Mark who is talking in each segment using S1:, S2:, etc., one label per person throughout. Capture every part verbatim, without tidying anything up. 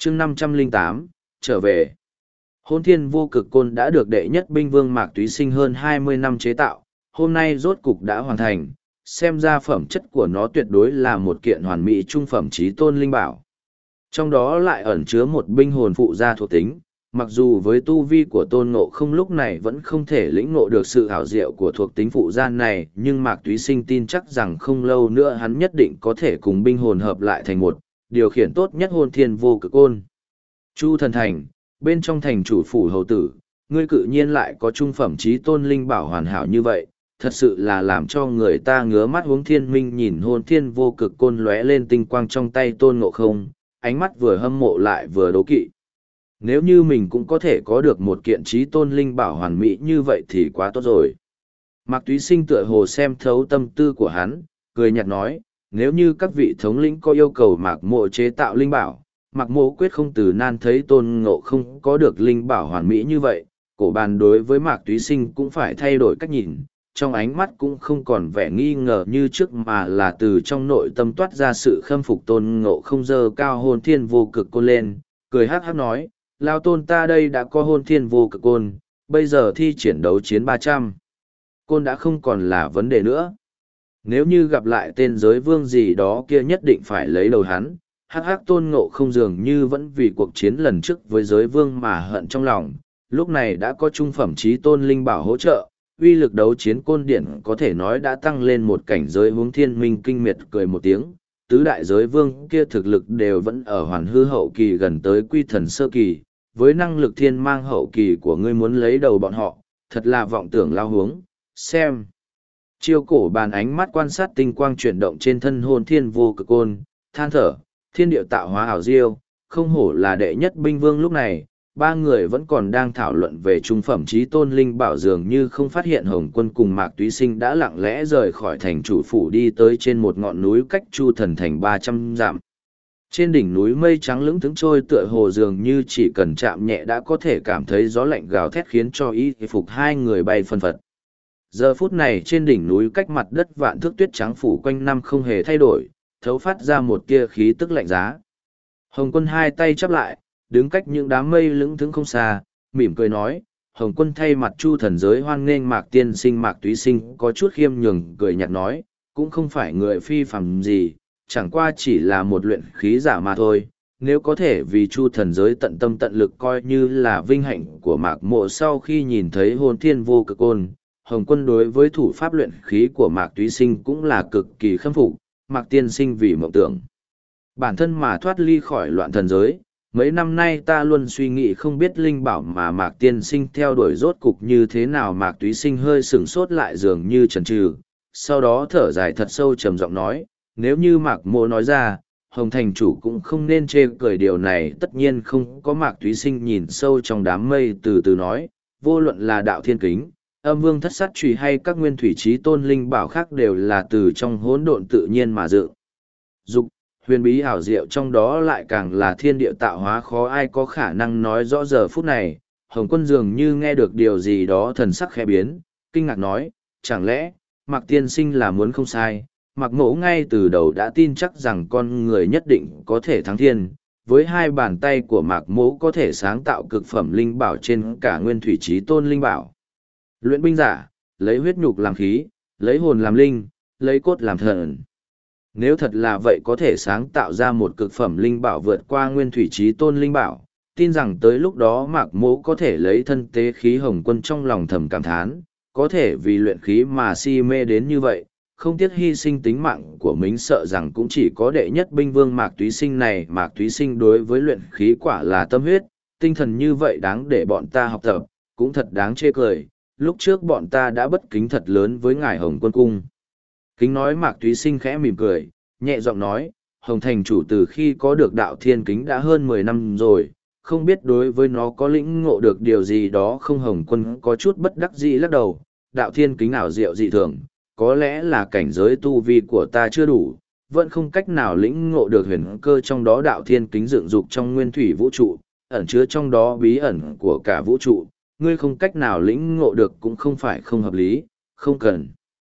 S1: chương năm trăm lẻ tám, trở về. Hôn thiên vô cực côn đã được đệ nhất binh vương Mạc Túy Sinh hơn hai mươi năm chế tạo, hôm nay rốt cục đã hoàn thành, xem ra phẩm chất của nó tuyệt đối là một kiện hoàn mỹ trung phẩm chí tôn linh bảo. Trong đó lại ẩn chứa một binh hồn phụ gia thuộc tính, mặc dù với tu vi của Tôn Ngộ Không lúc này vẫn không thể lĩnh ngộ được sự hảo diệu của thuộc tính phụ gia này, nhưng Mạc Túy Sinh tin chắc rằng không lâu nữa hắn nhất định có thể cùng binh hồn hợp lại thành một, điều khiển tốt nhất hôn thiên vô cực côn. Chu Thần Thành, bên trong thành chủ phủ hầu tử, ngươi cự nhiên lại có trung phẩm chí tôn linh bảo hoàn hảo như vậy, thật sự là làm cho người ta ngứa mắt. Huống Thiên Minh nhìn hôn thiên vô cực côn lóe lên tinh quang trong tay Tôn Ngộ Không, ánh mắt vừa hâm mộ lại vừa đố kỵ. Nếu như mình cũng có thể có được một kiện chí tôn linh bảo hoàn mỹ như vậy thì quá tốt rồi. Mạc Túy Sinh tựa hồ xem thấu tâm tư của hắn, cười nhạt nói, nếu như các vị thống lĩnh có yêu cầu Mạc Mộ chế tạo linh bảo, Mạc Mộ quyết không từ nan thấy Tôn Ngộ Không có được linh bảo hoàn mỹ như vậy. Cổ bàn đối với Mạc Túy Sinh cũng phải thay đổi cách nhìn, trong ánh mắt cũng không còn vẻ nghi ngờ như trước mà là từ trong nội tâm toát ra sự khâm phục. Tôn Ngộ Không dơ cao hôn thiên vô cực côn lên, cười hát hát nói, lao tôn ta đây đã có hôn thiên vô cực côn, bây giờ thi triển đấu chiến ba trăm. Côn đã không còn là vấn đề nữa. Nếu như gặp lại tên giới vương gì đó kia nhất định phải lấy đầu hắn. Hắc hắc Tôn Ngộ Không dường như vẫn vì cuộc chiến lần trước với giới vương mà hận trong lòng, lúc này đã có trung phẩm chí tôn linh bảo hỗ trợ, uy lực đấu chiến côn điển có thể nói đã tăng lên một cảnh giới. Huống Thiên Minh kinh miệt cười một tiếng, tứ đại giới vương kia thực lực đều vẫn ở hoàn hư hậu kỳ gần tới quy thần sơ kỳ, với năng lực thiên mang hậu kỳ của ngươi muốn lấy đầu bọn họ, thật là vọng tưởng lao hướng. Xem. Chiêu cổ bàn ánh mắt quan sát tinh quang chuyển động trên thân hồn thiên vô cực côn, than thở, thiên điệu tạo hóa ảo diêu, không hổ là đệ nhất binh vương. Lúc này, ba người vẫn còn đang thảo luận về trung phẩm chí tôn linh bảo, dường như không phát hiện Hồng Quân cùng Mạc Túy Sinh đã lặng lẽ rời khỏi thành chủ phủ đi tới trên một ngọn núi cách Chu Thần Thành ba trăm dặm. Trên đỉnh núi mây trắng lững thững trôi tựa hồ dường như chỉ cần chạm nhẹ đã có thể cảm thấy gió lạnh gào thét khiến cho y phục hai người bay phân phật. Giờ phút này trên đỉnh núi cách mặt đất vạn thước tuyết trắng phủ quanh năm không hề thay đổi, thấu phát ra một tia khí tức lạnh giá. Hồng Quân hai tay chắp lại, đứng cách những đám mây lững thững không xa, mỉm cười nói, Hồng Quân thay mặt Chu thần giới hoan nghênh Mạc tiên sinh. Mạc Túy Sinh có chút khiêm nhường cười nhạt nói, cũng không phải người phi phàm gì, chẳng qua chỉ là một luyện khí giả mà thôi. Nếu có thể vì Chu thần giới tận tâm tận lực coi như là vinh hạnh của Mạc Mộ. Sau khi nhìn thấy hồn thiên vô cực côn, Hồng Quân đối với thủ pháp luyện khí của Mạc Túy Sinh cũng là cực kỳ khâm phục. Mạc tiên sinh vì mộng tưởng bản thân mà thoát ly khỏi loạn thần giới, mấy năm nay ta luôn suy nghĩ không biết linh bảo mà Mạc tiên sinh theo đuổi rốt cục như thế nào. Mạc Túy Sinh hơi sửng sốt lại dường như chần chừ, sau đó thở dài thật sâu trầm giọng nói, nếu như Mạc Mộ nói ra, Hồng thành chủ cũng không nên chê cười điều này tất nhiên không có. Mạc Túy Sinh nhìn sâu trong đám mây từ từ nói, vô luận là đạo thiên kính, âm vương thất sát trùy hay các nguyên thủy chí tôn linh bảo khác đều là từ trong hỗn độn tự nhiên mà dự dục, huyền bí ảo diệu trong đó lại càng là thiên địa tạo hóa, khó ai có khả năng nói rõ. Giờ phút này, Hồng Quân dường như nghe được điều gì đó, thần sắc khẽ biến, kinh ngạc nói, chẳng lẽ Mạc tiên sinh là muốn không sai? Mạc Mỗ ngay từ đầu đã tin chắc rằng con người nhất định có thể thắng thiên, với hai bàn tay của Mạc Mỗ có thể sáng tạo cực phẩm linh bảo trên cả nguyên thủy chí tôn linh bảo. Luyện binh giả, lấy huyết nhục làm khí, lấy hồn làm linh, lấy cốt làm thần. Nếu thật là vậy có thể sáng tạo ra một cực phẩm linh bảo vượt qua nguyên thủy chí tôn linh bảo, tin rằng tới lúc đó Mạc Mỗ có thể lấy thân tế khí. Hồng Quân trong lòng thầm cảm thán, có thể vì luyện khí mà si mê đến như vậy, không tiếc hy sinh tính mạng của mình, sợ rằng cũng chỉ có đệ nhất binh vương Mạc Túy Sinh này. Mạc Túy Sinh đối với luyện khí quả là tâm huyết, tinh thần như vậy đáng để bọn ta học tập, cũng thật đáng chê cười. Lúc trước bọn ta đã bất kính thật lớn với ngài Hồng Quân cung. Kính nói. Mạc Túy Sinh khẽ mỉm cười, nhẹ giọng nói, Hồng thành chủ từ khi có được đạo thiên kính đã hơn mười năm rồi, không biết đối với nó có lĩnh ngộ được điều gì đó không? Hồng Quân có chút bất đắc dĩ lắc đầu, đạo thiên kính ảo diệu dị thường, có lẽ là cảnh giới tu vi của ta chưa đủ, vẫn không cách nào lĩnh ngộ được huyền cơ trong đó. Đạo thiên kính dựng dục trong nguyên thủy vũ trụ, ẩn chứa trong đó bí ẩn của cả vũ trụ, ngươi không cách nào lĩnh ngộ được cũng không phải không hợp lý, không cần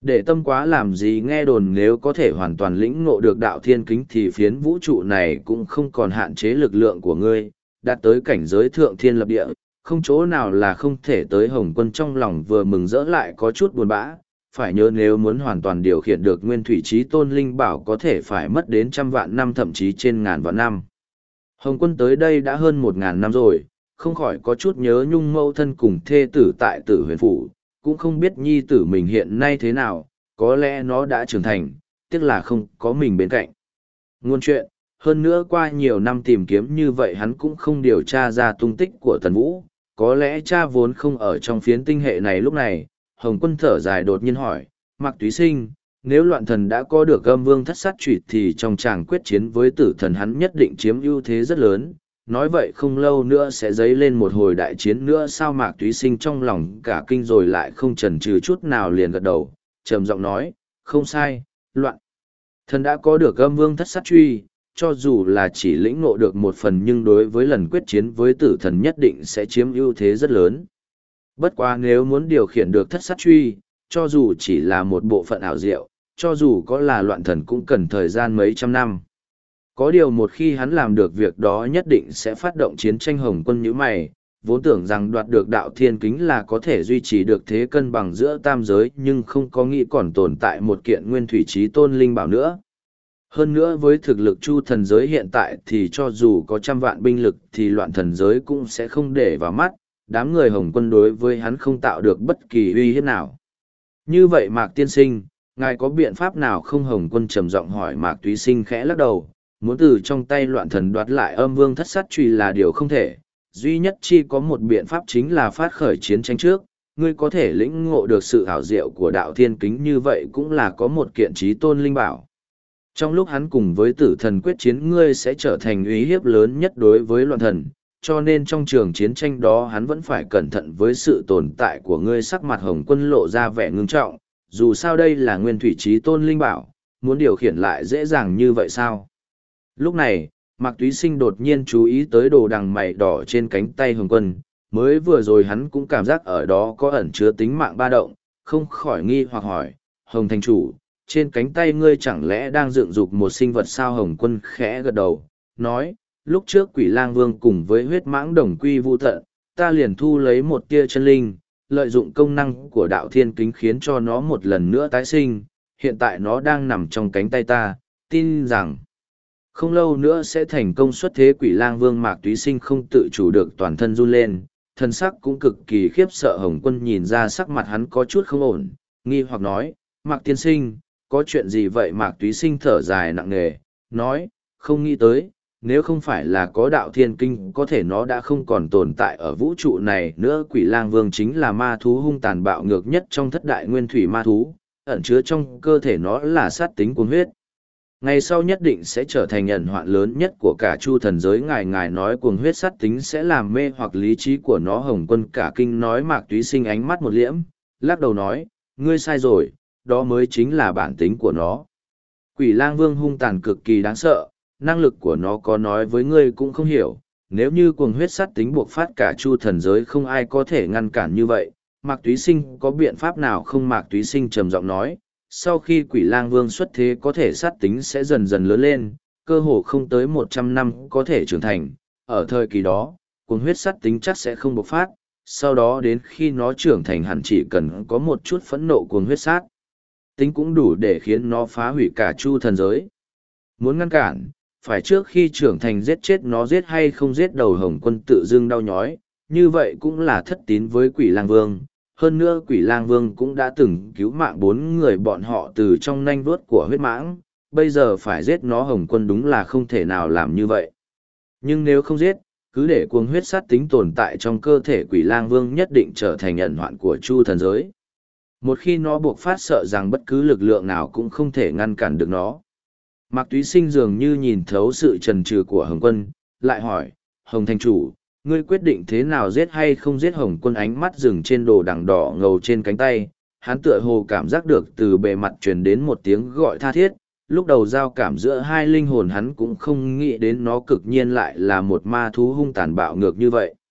S1: Để tâm quá làm gì, nghe đồn nếu có thể hoàn toàn lĩnh ngộ được đạo thiên kính thì phiến vũ trụ này cũng không còn hạn chế lực lượng của ngươi, đạt tới cảnh giới thượng thiên lập địa, không chỗ nào là không thể tới. Hồng Quân trong lòng vừa mừng rỡ lại có chút buồn bã, phải nhớ nếu muốn hoàn toàn điều khiển được nguyên thủy trí tôn linh bảo có thể phải mất đến trăm vạn năm thậm chí trên ngàn vạn năm. Hồng Quân tới đây đã hơn một ngàn năm rồi, không khỏi có chút nhớ nhung mẫu thân cùng thê tử tại Tử Huyền Phủ, cũng không biết nhi tử mình hiện nay thế nào, có lẽ nó đã trưởng thành, tiếc là không có mình bên cạnh. Ngôn chuyện, hơn nữa qua nhiều năm tìm kiếm như vậy hắn cũng không điều tra ra tung tích của Tần Vũ, có lẽ cha vốn không ở trong phiến tinh hệ này lúc này. Hồng Quân thở dài đột nhiên hỏi, Mạc Túy Sinh, nếu loạn thần đã có được âm vương thất sát trụy thì trong tràng quyết chiến với tử thần hắn nhất định chiếm ưu thế rất lớn, nói vậy không lâu nữa sẽ dấy lên một hồi đại chiến nữa sao? Mạc Túy Sinh trong lòng cả kinh rồi lại không chần chừ chút nào liền gật đầu, trầm giọng nói, không sai, loạn thần đã có được âm vương thất sát truy, cho dù là chỉ lĩnh ngộ được một phần nhưng đối với lần quyết chiến với tử thần nhất định sẽ chiếm ưu thế rất lớn. Bất quá nếu muốn điều khiển được thất sát truy, cho dù chỉ là một bộ phận ảo diệu, cho dù có là loạn thần cũng cần thời gian mấy trăm năm. Có điều một khi hắn làm được việc đó nhất định sẽ phát động chiến tranh. Hồng Quân như mày, vốn tưởng rằng đoạt được đạo thiên kính là có thể duy trì được thế cân bằng giữa tam giới nhưng không có nghĩ còn tồn tại một kiện nguyên thủy trí tôn linh bảo nữa. Hơn nữa với thực lực chu thần giới hiện tại thì cho dù có trăm vạn binh lực thì loạn thần giới cũng sẽ không để vào mắt, đám người Hồng Quân đối với hắn không tạo được bất kỳ uy hiếp nào. Như vậy Mạc Tiên Sinh, ngài có biện pháp nào không? Hồng Quân trầm giọng hỏi. Mạc Túy Sinh khẽ lắc đầu, muốn từ trong tay loạn thần đoạt lại âm vương thất sát truy là điều không thể, duy nhất chi có một biện pháp chính là phát khởi chiến tranh trước. Ngươi có thể lĩnh ngộ được sự ảo diệu của đạo thiên kính như vậy cũng là có một kiện trí tôn linh bảo. Trong lúc hắn cùng với tử thần quyết chiến ngươi sẽ trở thành uy hiếp lớn nhất đối với loạn thần, cho nên trong trường chiến tranh đó hắn vẫn phải cẩn thận với sự tồn tại của ngươi. Sắc mặt Hồng Quân lộ ra vẻ ngưng trọng, dù sao đây là nguyên thủy trí tôn linh bảo, muốn điều khiển lại dễ dàng như vậy sao? Lúc này, Mạc Túy Sinh đột nhiên chú ý tới đồ đằng mày đỏ trên cánh tay Hồng Quân, mới vừa rồi hắn cũng cảm giác ở đó có ẩn chứa tính mạng ba động, không khỏi nghi hoặc hỏi, Hồng Thành Chủ, trên cánh tay ngươi chẳng lẽ đang dựng dục một sinh vật sao? Hồng Quân khẽ gật đầu, nói, lúc trước Quỷ Lang Vương cùng với huyết mãng đồng quy vu tận, ta liền thu lấy một tia chân linh, lợi dụng công năng của đạo thiên kính khiến cho nó một lần nữa tái sinh, hiện tại nó đang nằm trong cánh tay ta, tin rằng không lâu nữa sẽ thành công xuất thế. Quỷ Lang Vương Mạc Túy Sinh không tự chủ được toàn thân run lên, thân sắc cũng cực kỳ khiếp sợ. Hồng Quân nhìn ra sắc mặt hắn có chút không ổn, nghi hoặc nói, Mạc Tiên Sinh, có chuyện gì vậy? Mạc Túy Sinh thở dài nặng nề, nói, không nghĩ tới, nếu không phải là có đạo thiên kinh có thể nó đã không còn tồn tại ở vũ trụ này nữa. Quỷ Lang Vương chính là ma thú hung tàn bạo ngược nhất trong thất đại nguyên thủy ma thú, ẩn chứa trong cơ thể nó là sát tính cuồng huyết. Ngày sau nhất định sẽ trở thành ẩn hoạn lớn nhất của cả chu thần giới. Ngài ngài nói cuồng huyết sát tính sẽ làm mê hoặc lý trí của nó. Hồng Quân cả kinh nói. Mạc Túy Sinh ánh mắt một liễm, lắc đầu nói, ngươi sai rồi, đó mới chính là bản tính của nó. Quỷ Lang Vương hung tàn cực kỳ đáng sợ, năng lực của nó có nói với ngươi cũng không hiểu, nếu như cuồng huyết sát tính buộc phát cả chu thần giới không ai có thể ngăn cản như vậy. Mạc Túy Sinh có biện pháp nào không? Mạc Túy Sinh trầm giọng nói, sau khi Quỷ Lang Vương xuất thế có thể sát tính sẽ dần dần lớn lên, cơ hồ không tới một trăm năm có thể trưởng thành, ở thời kỳ đó, cuồng huyết sát tính chắc sẽ không bộc phát, sau đó đến khi nó trưởng thành hẳn chỉ cần có một chút phẫn nộ cuồng huyết sát tính cũng đủ để khiến nó phá hủy cả chu thần giới. Muốn ngăn cản, phải trước khi trưởng thành giết chết nó. Giết hay không giết? Đầu Hồng Quân tự dưng đau nhói, như vậy cũng là thất tín với Quỷ Lang Vương. Hơn nữa Quỷ Lang Vương cũng đã từng cứu mạng bốn người bọn họ từ trong nanh vuốt của huyết mãng, bây giờ phải giết nó Hồng Quân đúng là không thể nào làm như vậy. Nhưng nếu không giết, cứ để cuồng huyết sát tính tồn tại trong cơ thể Quỷ Lang Vương nhất định trở thành ẩn hoạn của chu thần giới. Một khi nó buộc phát sợ rằng bất cứ lực lượng nào cũng không thể ngăn cản được nó. Mạc Túy Sinh dường như nhìn thấu sự chần chừ của Hồng Quân, lại hỏi, Hồng Thành Chủ, ngươi quyết định thế nào, giết hay không giết? Hồng Quân ánh mắt dừng trên đồ đằng đỏ ngầu trên cánh tay, hắn tựa hồ cảm giác được từ bề mặt truyền đến một tiếng gọi tha thiết, lúc đầu giao cảm giữa hai linh hồn hắn cũng không nghĩ đến nó cực nhiên lại là một ma thú hung tàn bạo ngược như vậy.